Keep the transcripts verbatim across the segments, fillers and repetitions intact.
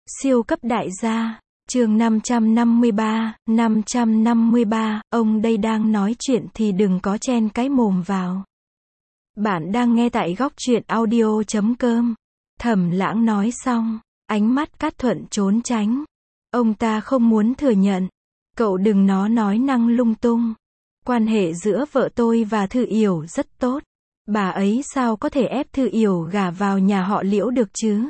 Siêu cấp đại gia, chương năm trăm năm mươi ba, năm trăm năm mươi ba, ông đây đang nói chuyện thì đừng có chen cái mồm vào. Bạn đang nghe tại góc truyện audio chấm com. Thẩm Lãng nói xong, ánh mắt Cát Thuận trốn tránh. Ông ta không muốn thừa nhận. Cậu đừng nó nói năng lung tung. Quan hệ giữa vợ tôi và Thư Yểu rất tốt. Bà ấy sao có thể ép Thư Yểu gả vào nhà họ Liễu được chứ?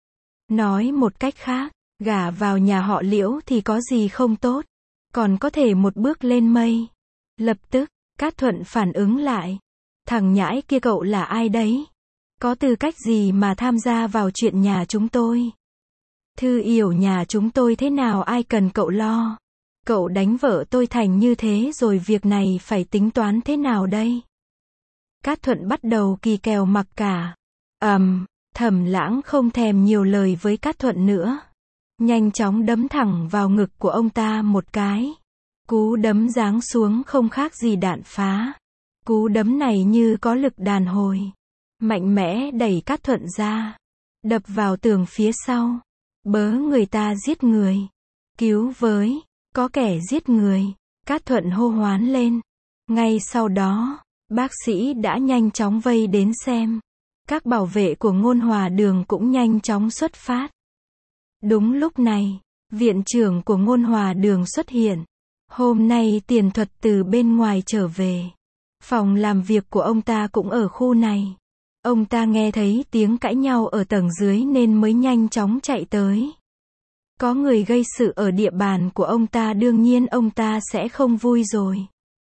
Nói một cách khác, gả vào nhà họ Liễu thì có gì không tốt, còn có thể một bước lên mây. Lập tức, Cát Thuận phản ứng lại. Thằng nhãi kia cậu là ai đấy? Có tư cách gì mà tham gia vào chuyện nhà chúng tôi? Thư Yểu nhà chúng tôi thế nào ai cần cậu lo? Cậu đánh vợ tôi thành như thế rồi việc này phải tính toán thế nào đây? Cát Thuận bắt đầu kỳ kèo mặc cả. ầm, um, Thẩm Lãng không thèm nhiều lời với Cát Thuận nữa. Nhanh chóng đấm thẳng vào ngực của ông ta một cái. Cú đấm giáng xuống không khác gì đạn phá. Cú đấm này như có lực đàn hồi. Mạnh mẽ đẩy Cát Thuận ra. Đập vào tường phía sau. Bớ người ta giết người. Cứu với, có kẻ giết người. Cát Thuận hô hoán lên. Ngay sau đó, bác sĩ đã nhanh chóng vây đến xem. Các bảo vệ của Ngôn Hòa Đường cũng nhanh chóng xuất phát. Đúng lúc này, viện trưởng của Ngôn Hòa Đường xuất hiện. Hôm nay Tiền Thuật từ bên ngoài trở về. Phòng làm việc của ông ta cũng ở khu này. Ông ta nghe thấy tiếng cãi nhau ở tầng dưới nên mới nhanh chóng chạy tới. Có người gây sự ở địa bàn của ông ta, đương nhiên ông ta sẽ không vui rồi.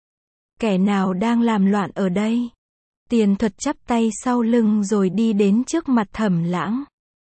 Kẻ nào đang làm loạn ở đây? Tiền Thuật chắp tay sau lưng rồi đi đến trước mặt Thẩm Lãng.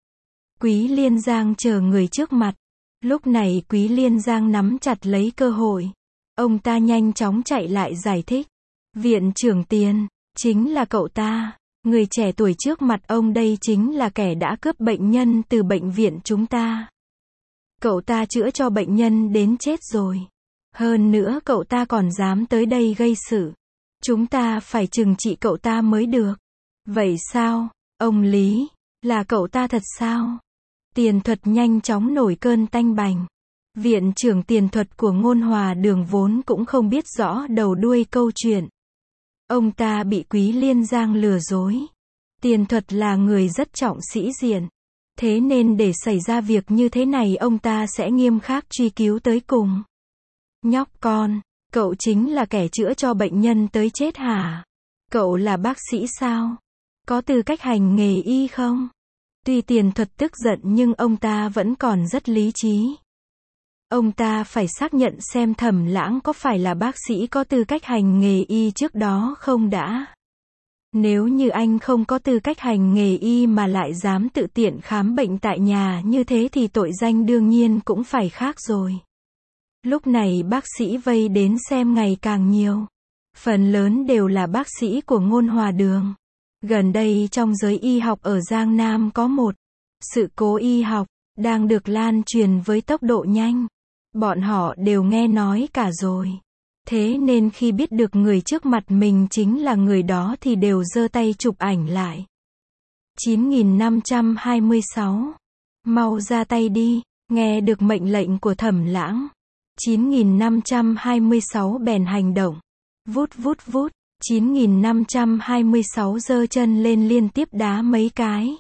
Quý Liên Giang chờ người trước mặt. Lúc này Quý Liên Giang nắm chặt lấy cơ hội. Ông ta nhanh chóng chạy lại giải thích. Viện trưởng Tiền, chính là cậu ta. Người trẻ tuổi trước mặt ông đây chính là kẻ đã cướp bệnh nhân từ bệnh viện chúng ta. Cậu ta chữa cho bệnh nhân đến chết rồi. Hơn nữa cậu ta còn dám tới đây gây sự. Chúng ta phải trừng trị cậu ta mới được. Vậy sao, ông Lý, là cậu ta thật sao? Tiền Thuật nhanh chóng nổi cơn tanh bành. Viện trưởng Tiền Thuật của Ngôn Hòa Đường vốn cũng không biết rõ đầu đuôi câu chuyện. Ông ta bị Quý Liên Giang lừa dối. Tiền Thuật là người rất trọng sĩ diện. Thế nên để xảy ra việc như thế này ông ta sẽ nghiêm khắc truy cứu tới cùng. Nhóc con, cậu chính là kẻ chữa cho bệnh nhân tới chết hả? Cậu là bác sĩ sao? Có tư cách hành nghề y không? Tuy Tiền Thuật tức giận nhưng ông ta vẫn còn rất lý trí. Ông ta phải xác nhận xem Thẩm Lãng có phải là bác sĩ có tư cách hành nghề y trước đó không đã. Nếu như anh không có tư cách hành nghề y mà lại dám tự tiện khám bệnh tại nhà như thế thì tội danh đương nhiên cũng phải khác rồi. Lúc này bác sĩ vây đến xem ngày càng nhiều. Phần lớn đều là bác sĩ của Ngôn Hòa Đường. Gần đây trong giới y học ở Giang Nam có một sự cố y học đang được lan truyền với tốc độ nhanh. Bọn họ đều nghe nói cả rồi. Thế nên khi biết được người trước mặt mình chính là người đó thì đều giơ tay chụp ảnh lại. chín nghìn năm trăm hai mươi sáu. Mau ra tay đi, nghe được mệnh lệnh của Thẩm Lãng. chín nghìn năm trăm hai mươi sáu bèn hành động. Vút vút vút, chín nghìn năm trăm hai mươi sáu giơ chân lên liên tiếp đá mấy cái.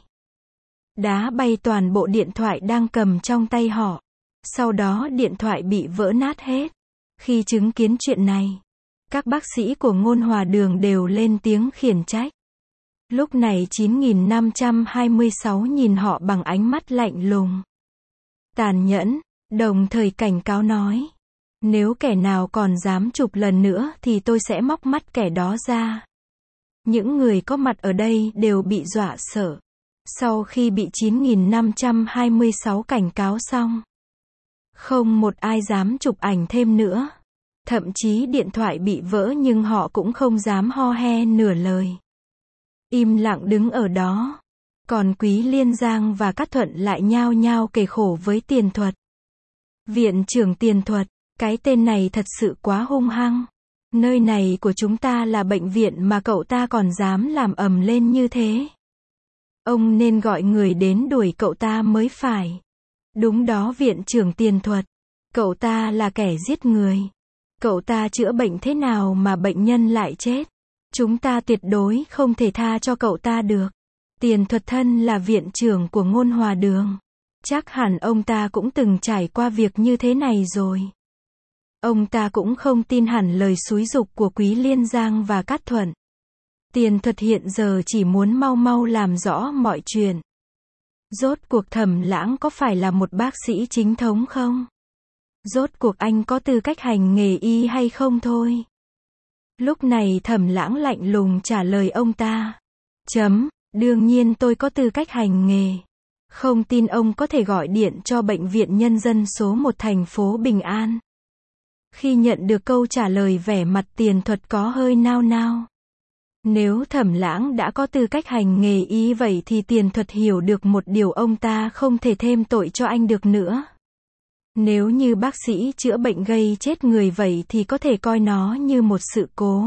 Đá bay toàn bộ điện thoại đang cầm trong tay họ. Sau đó điện thoại bị vỡ nát hết. Khi chứng kiến chuyện này, các bác sĩ của Ngôn Hòa Đường đều lên tiếng khiển trách. Lúc này chín nghìn năm trăm hai mươi sáu nhìn họ bằng ánh mắt lạnh lùng, tàn nhẫn, đồng thời cảnh cáo nói. Nếu kẻ nào còn dám chụp lần nữa thì tôi sẽ móc mắt kẻ đó ra. Những người có mặt ở đây đều bị dọa sợ. Sau khi bị chín nghìn năm trăm hai mươi sáu cảnh cáo xong, không một ai dám chụp ảnh thêm nữa. Thậm chí điện thoại bị vỡ nhưng họ cũng không dám ho he nửa lời. Im lặng đứng ở đó. Còn Quý Liên Giang và Cát Thuận lại nhao nhao kể khổ với Tiền Thuật. Viện trưởng Tiền Thuật, cái tên này thật sự quá hung hăng. Nơi này của chúng ta là bệnh viện mà cậu ta còn dám làm ầm lên như thế. Ông nên gọi người đến đuổi cậu ta mới phải. Đúng đó viện trưởng Tiền Thuật. Cậu ta là kẻ giết người. Cậu ta chữa bệnh thế nào mà bệnh nhân lại chết? Chúng ta tuyệt đối không thể tha cho cậu ta được. Tiền Thuật thân là viện trưởng của Ngôn Hòa Đường. Chắc hẳn ông ta cũng từng trải qua việc như thế này rồi. Ông ta cũng không tin hẳn lời xúi giục của Quý Liên Giang và Cát Thuận. Tiền Thuật hiện giờ chỉ muốn mau mau làm rõ mọi chuyện. Rốt cuộc Thẩm Lãng có phải là một bác sĩ chính thống không? Rốt cuộc anh có tư cách hành nghề y hay không thôi? Lúc này Thẩm Lãng lạnh lùng trả lời ông ta. Chấm, đương nhiên tôi có tư cách hành nghề. Không tin ông có thể gọi điện cho Bệnh viện Nhân dân số một thành phố Bình An. Khi nhận được câu trả lời vẻ mặt Tiền Thuật có hơi nao nao. Nếu Thẩm Lãng đã có tư cách hành nghề y vậy thì Tiền Thuật hiểu được một điều ông ta không thể thêm tội cho anh được nữa. Nếu như bác sĩ chữa bệnh gây chết người vậy thì có thể coi nó như một sự cố.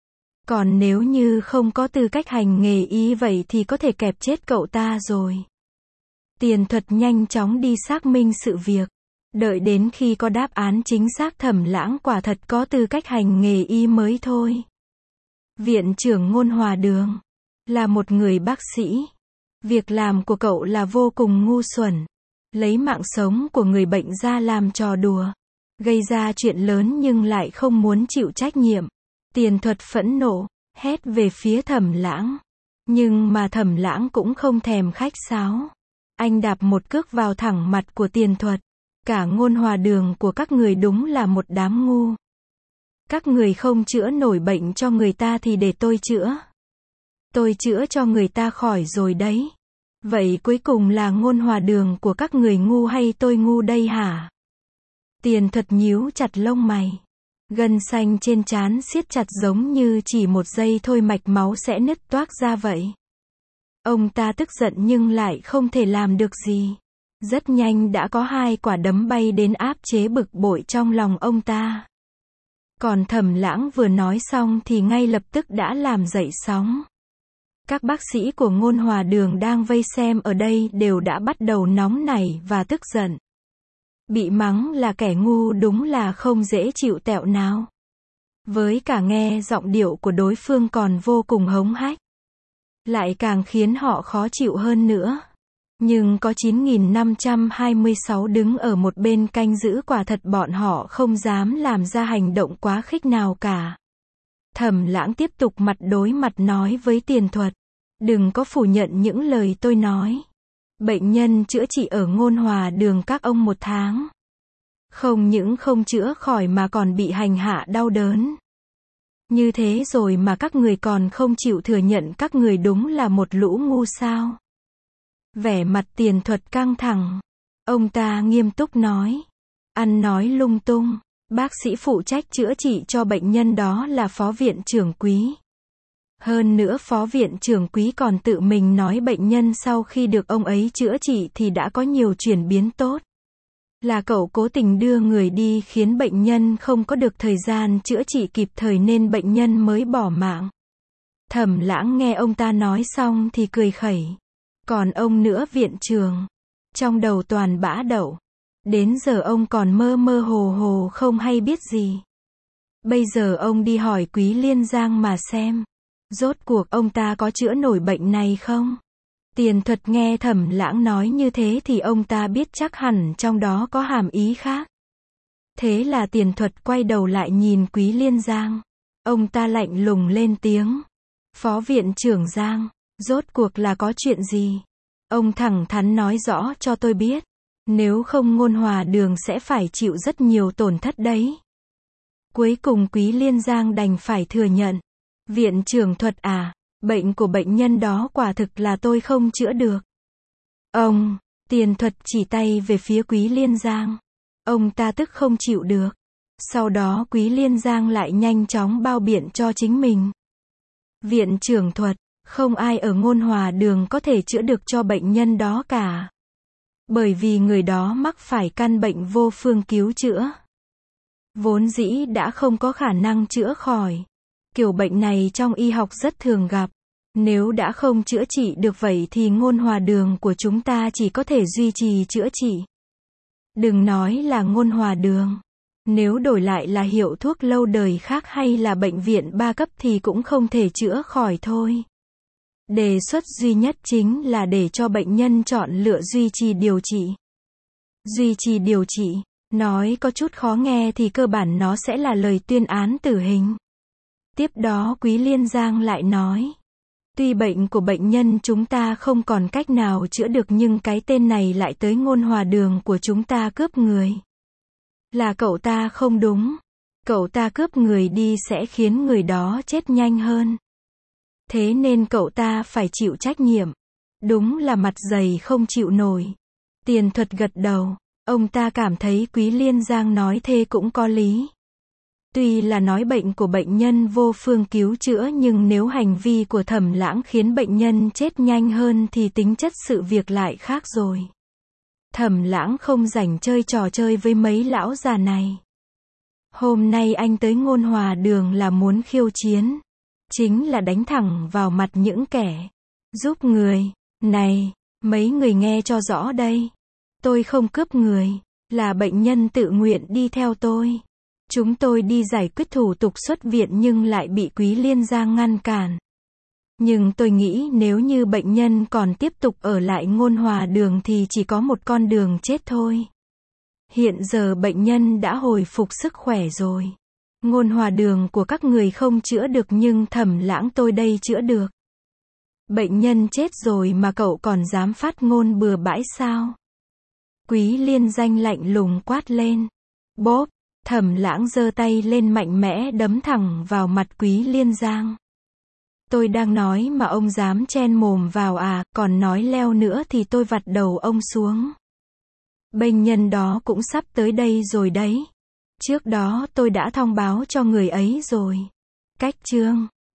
Còn nếu như không có tư cách hành nghề y vậy thì có thể kẹp chết cậu ta rồi. Tiền Thuật nhanh chóng đi xác minh sự việc. Đợi đến khi có đáp án chính xác Thẩm Lãng quả thật có tư cách hành nghề y mới thôi. Viện trưởng Ngôn Hòa Đường là một người bác sĩ. Việc làm của cậu là vô cùng ngu xuẩn. Lấy mạng sống của người bệnh ra làm trò đùa. Gây ra chuyện lớn nhưng lại không muốn chịu trách nhiệm. Tiền Thuật phẫn nộ, hét về phía Thẩm Lãng. Nhưng mà Thẩm Lãng cũng không thèm khách sáo. Anh đạp một cước vào thẳng mặt của Tiền Thuật. Cả Ngôn Hòa Đường của các người đúng là một đám ngu. Các người không chữa nổi bệnh cho người ta thì để tôi chữa. Tôi chữa cho người ta khỏi rồi đấy. Vậy cuối cùng là Ngôn Hòa Đường của các người ngu hay tôi ngu đây hả? Tiền Thuật nhíu chặt lông mày. Gân xanh trên trán siết chặt giống như chỉ một giây thôi mạch máu sẽ nứt toác ra vậy. Ông ta tức giận nhưng lại không thể làm được gì. Rất nhanh đã có hai quả đấm bay đến áp chế bực bội trong lòng ông ta. Còn Thẩm Lãng vừa nói xong thì ngay lập tức đã làm dậy sóng. Các bác sĩ của Ngôn Hòa Đường đang vây xem ở đây đều đã bắt đầu nóng nảy và tức giận. Bị mắng là kẻ ngu đúng là không dễ chịu tẹo nào. Với cả nghe giọng điệu của đối phương còn vô cùng hống hách. Lại càng khiến họ khó chịu hơn nữa. Nhưng có chín nghìn năm trăm hai mươi sáu đứng ở một bên canh giữ quả thật bọn họ không dám làm ra hành động quá khích nào cả. Thẩm Lãng tiếp tục mặt đối mặt nói với Tiền Thuật. Đừng có phủ nhận những lời tôi nói. Bệnh nhân chữa trị ở Ngôn Hòa Đường các ông một tháng. Không những không chữa khỏi mà còn bị hành hạ đau đớn. Như thế rồi mà các người còn không chịu thừa nhận các người đúng là một lũ ngu sao. Vẻ mặt Tiền Thuật căng thẳng. Ông ta nghiêm túc nói. Ăn nói lung tung. Bác sĩ phụ trách chữa trị cho bệnh nhân đó là Phó Viện trưởng Quý. Hơn nữa Phó Viện trưởng Quý còn tự mình nói bệnh nhân sau khi được ông ấy chữa trị thì đã có nhiều chuyển biến tốt. Là cậu cố tình đưa người đi khiến bệnh nhân không có được thời gian chữa trị kịp thời nên bệnh nhân mới bỏ mạng. Thẩm Lãng nghe ông ta nói xong thì cười khẩy. Còn ông nữa viện trưởng. Trong đầu toàn bã đậu. Đến giờ ông còn mơ mơ hồ hồ không hay biết gì. Bây giờ ông đi hỏi Quý Liên Giang mà xem. Rốt cuộc ông ta có chữa nổi bệnh này không? Tiền Thuật nghe Thẩm Lãng nói như thế thì ông ta biết chắc hẳn trong đó có hàm ý khác. Thế là Tiền Thuật quay đầu lại nhìn Quý Liên Giang. Ông ta lạnh lùng lên tiếng. Phó Viện trưởng Giang, rốt cuộc là có chuyện gì? Ông thẳng thắn nói rõ cho tôi biết. Nếu không Ngôn Hòa Đường sẽ phải chịu rất nhiều tổn thất đấy. Cuối cùng Quý Liên Giang đành phải thừa nhận. Viện trưởng Thuật à, bệnh của bệnh nhân đó quả thực là tôi không chữa được. Ông, Tiền Thuật chỉ tay về phía Quý Liên Giang. Ông ta tức không chịu được. Sau đó Quý Liên Giang lại nhanh chóng bao biện cho chính mình. Viện trưởng Thuật, không ai ở Ngôn Hòa Đường có thể chữa được cho bệnh nhân đó cả. Bởi vì người đó mắc phải căn bệnh vô phương cứu chữa. Vốn dĩ đã không có khả năng chữa khỏi. Kiểu bệnh này trong y học rất thường gặp. Nếu đã không chữa trị được vậy thì Ngôn Hòa Đường của chúng ta chỉ có thể duy trì chữa trị. Đừng nói là Ngôn Hòa Đường. Nếu đổi lại là hiệu thuốc lâu đời khác hay là bệnh viện ba cấp thì cũng không thể chữa khỏi thôi. Đề xuất duy nhất chính là để cho bệnh nhân chọn lựa duy trì điều trị. Duy trì điều trị, nói có chút khó nghe thì cơ bản nó sẽ là lời tuyên án tử hình. Tiếp đó Quý Liên Giang lại nói, tuy bệnh của bệnh nhân chúng ta không còn cách nào chữa được nhưng cái tên này lại tới Ngôn Hòa Đường của chúng ta cướp người. Là cậu ta không đúng. Cậu ta cướp người đi sẽ khiến người đó chết nhanh hơn. Thế nên cậu ta phải chịu trách nhiệm. Đúng là mặt dày không chịu nổi. Tiền Thuật gật đầu. Ông ta cảm thấy Quý Liên Giang nói thế cũng có lý. Tuy là nói bệnh của bệnh nhân vô phương cứu chữa nhưng nếu hành vi của Thẩm Lãng khiến bệnh nhân chết nhanh hơn thì tính chất sự việc lại khác rồi. Thẩm Lãng không rảnh chơi trò chơi với mấy lão già này. Hôm nay anh tới Ngôn Hòa Đường là muốn khiêu chiến. Chính là đánh thẳng vào mặt những kẻ giúp người. Này, mấy người nghe cho rõ đây. Tôi không cướp người. Là bệnh nhân tự nguyện đi theo tôi. Chúng tôi đi giải quyết thủ tục xuất viện nhưng lại bị Quý Liên Giang ngăn cản. Nhưng tôi nghĩ nếu như bệnh nhân còn tiếp tục ở lại Ngôn Hòa Đường thì chỉ có một con đường chết thôi. Hiện giờ bệnh nhân đã hồi phục sức khỏe rồi. Ngôn Hòa Đường của các người không chữa được nhưng Thẩm Lãng tôi đây chữa được. Bệnh nhân chết rồi mà cậu còn dám phát ngôn bừa bãi sao? Quý Liên Danh lạnh lùng quát lên. Bốp, Thẩm Lãng giơ tay lên mạnh mẽ đấm thẳng vào mặt Quý Liên Giang. Tôi đang nói mà ông dám chen mồm vào à, còn nói leo nữa thì tôi vặt đầu ông xuống. Bệnh nhân đó cũng sắp tới đây rồi đấy. Trước đó tôi đã thông báo cho người ấy rồi. Cách chương